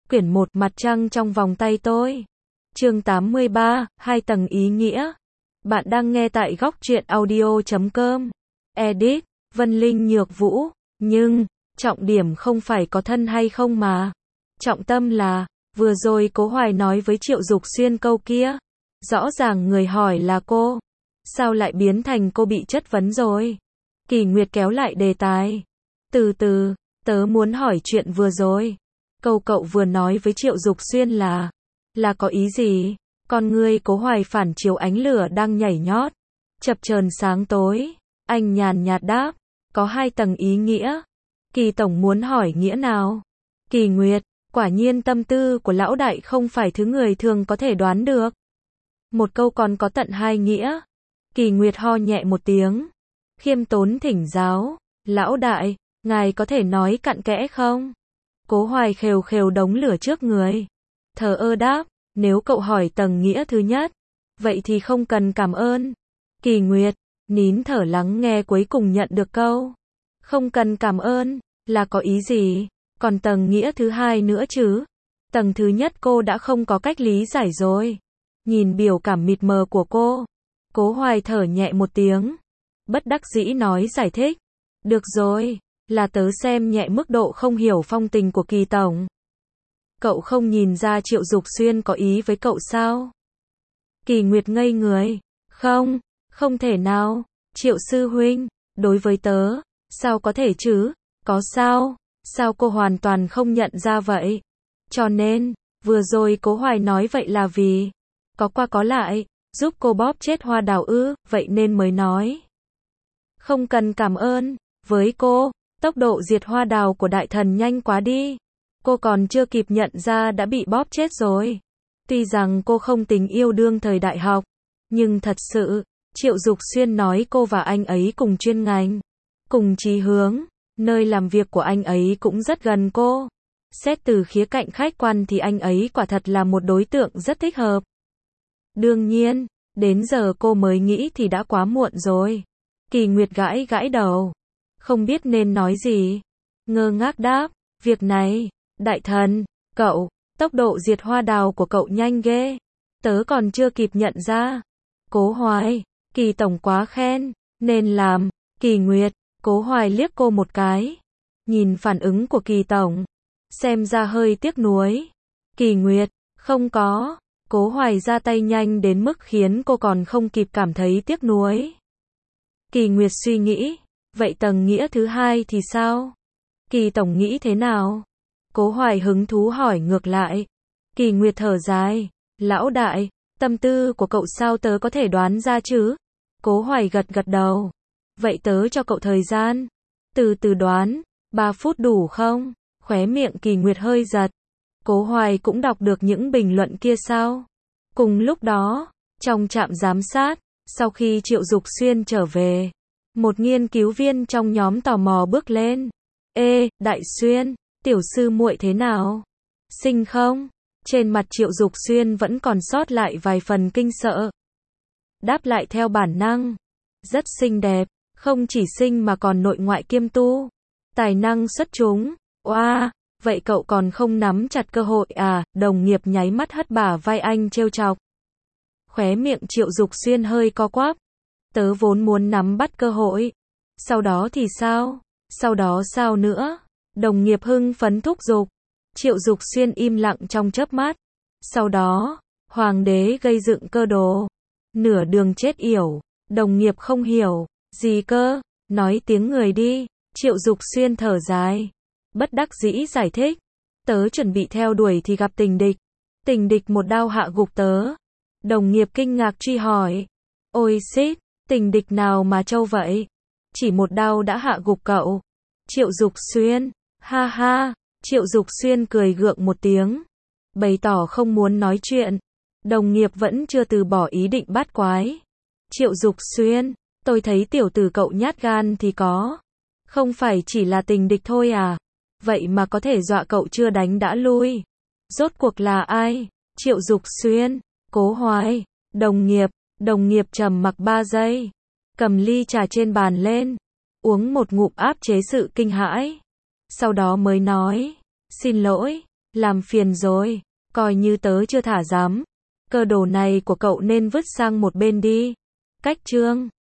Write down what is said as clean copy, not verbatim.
Quyển 1 Mặt trăng trong vòng tay tôi. Chương 83, 2 tầng ý nghĩa. Bạn đang nghe tại góc truyện audio.com. Edit, Vân Linh Nhược Vũ. Nhưng, trọng điểm không phải có thân hay không mà. Trọng tâm là, vừa rồi Cố Hoài nói với Triệu Dục Xuyên câu kia. Rõ ràng người hỏi là cô. Sao lại biến thành cô bị chất vấn rồi? Kỳ Nguyệt kéo lại đề tài. Từ từ, tớ muốn hỏi chuyện vừa rồi. Câu cậu vừa nói với Triệu Dục Xuyên là có ý gì? Con ngươi Cố Hoài phản chiếu ánh lửa đang nhảy nhót, chập chờn sáng tối. Anh nhàn nhạt đáp, có 2 tầng ý nghĩa. Kỳ tổng muốn hỏi nghĩa nào? Kỳ Nguyệt, quả nhiên tâm tư của lão đại không phải thứ người thường có thể đoán được. Một câu còn có tận 2 nghĩa. Kỳ Nguyệt ho nhẹ một tiếng, khiêm tốn thỉnh giáo, lão đại, ngài có thể nói cặn kẽ không? Cố Hoài khều khều đống lửa trước người, thờ ơ đáp, nếu cậu hỏi tầng nghĩa thứ nhất, vậy thì không cần cảm ơn. Kỳ Nguyệt, nín thở lắng nghe cuối cùng nhận được câu, không cần cảm ơn, là có ý gì? Còn tầng nghĩa thứ hai nữa chứ? Tầng thứ nhất cô đã không có cách lý giải rồi. Nhìn biểu cảm mịt mờ của cô, Cố Hoài thở nhẹ một tiếng, bất đắc dĩ nói giải thích. Được rồi, là tớ xem nhẹ mức độ không hiểu phong tình của Kỳ tổng. Cậu không nhìn ra Triệu Dục Xuyên có ý với cậu sao? Kỳ Nguyệt ngây người. Không, không thể nào. Triệu sư huynh, đối với tớ, sao có thể chứ? Có sao? Sao cô hoàn toàn không nhận ra vậy? Cho nên, vừa rồi Cố Hoài nói vậy là vì có qua có lại, giúp cô bóp chết Hoa Đào ư, vậy nên mới nói. Không cần cảm ơn, với cô, tốc độ diệt Hoa Đào của đại thần nhanh quá đi. Cô còn chưa kịp nhận ra đã bị bóp chết rồi. Tuy rằng cô không tình yêu đương thời đại học, nhưng thật sự, Triệu Dục Xuyên nói cô và anh ấy cùng chuyên ngành, cùng chí hướng, nơi làm việc của anh ấy cũng rất gần cô. Xét từ khía cạnh khách quan thì anh ấy quả thật là một đối tượng rất thích hợp. Đương nhiên, đến giờ cô mới nghĩ thì đã quá muộn rồi. Kỳ Nguyệt gãi gãi đầu, không biết nên nói gì. Ngơ ngác đáp, việc này, đại thần, cậu, tốc độ diệt Hoa Đào của cậu nhanh ghê. Tớ còn chưa kịp nhận ra. Cố Hoài, Kỳ tổng quá khen, nên làm. Kỳ Nguyệt, Cố Hoài liếc cô một cái. Nhìn phản ứng của Kỳ tổng, xem ra hơi tiếc nuối. Kỳ Nguyệt, không có. Cố Hoài ra tay nhanh đến mức khiến cô còn không kịp cảm thấy tiếc nuối. Kỳ Nguyệt suy nghĩ, vậy tầng nghĩa thứ hai thì sao? Kỳ tổng nghĩ thế nào? Cố Hoài hứng thú hỏi ngược lại. Kỳ Nguyệt thở dài, lão đại, tâm tư của cậu sao tớ có thể đoán ra chứ? Cố Hoài gật gật đầu. Vậy tớ cho cậu thời gian. Từ từ đoán, 3 phút đủ không? Khóe miệng Kỳ Nguyệt hơi giật. Cố Hoài cũng đọc được những bình luận kia sao? Cùng lúc đó, trong trạm giám sát, sau khi Triệu Dục Xuyên trở về, một nghiên cứu viên trong nhóm tò mò bước lên. Ê, Đại Xuyên, tiểu sư muội thế nào? Xinh không? Trên mặt Triệu Dục Xuyên vẫn còn sót lại vài phần kinh sợ. Đáp lại theo bản năng. Rất xinh đẹp, không chỉ xinh mà còn nội ngoại kiêm tu. Tài năng xuất chúng. Oa, vậy cậu còn không nắm chặt cơ hội à? Đồng nghiệp nháy mắt hất bả vai anh trêu chọc. Khóe miệng Triệu Dục Xuyên hơi co quắp. Tớ vốn muốn nắm bắt cơ hội. Sau đó thì sao? Sau đó sao nữa? Đồng nghiệp hưng phấn thúc giục. Triệu Dục Xuyên im lặng trong chớp mắt. Sau đó, hoàng đế gây dựng cơ đồ. Nửa đường chết yểu. Đồng nghiệp không hiểu. Gì cơ? Nói tiếng người đi. Triệu Dục Xuyên thở dài. Bất đắc dĩ giải thích. Tớ chuẩn bị theo đuổi thì gặp tình địch. Tình địch một đao hạ gục tớ. Đồng nghiệp kinh ngạc truy hỏi. Ôi xít, tình địch nào mà trâu vậy? Chỉ một đao đã hạ gục cậu. Triệu Dục Xuyên. Ha ha. Triệu Dục Xuyên cười gượng một tiếng, bày tỏ không muốn nói chuyện. Đồng nghiệp vẫn chưa từ bỏ ý định bắt quái. Triệu Dục Xuyên, tôi thấy tiểu tử cậu nhát gan thì có. Không phải chỉ là tình địch thôi à? Vậy mà có thể dọa cậu chưa đánh đã lui. Rốt cuộc là ai? Triệu Dục Xuyên, Cố Hoài, đồng nghiệp trầm mặc 3 giây. Cầm ly trà trên bàn lên, uống một ngụm áp chế sự kinh hãi. Sau đó mới nói, xin lỗi, Làm phiền rồi. Coi như tớ chưa thả dám. Cơ đồ này của cậu nên vứt sang một bên đi. Cách chương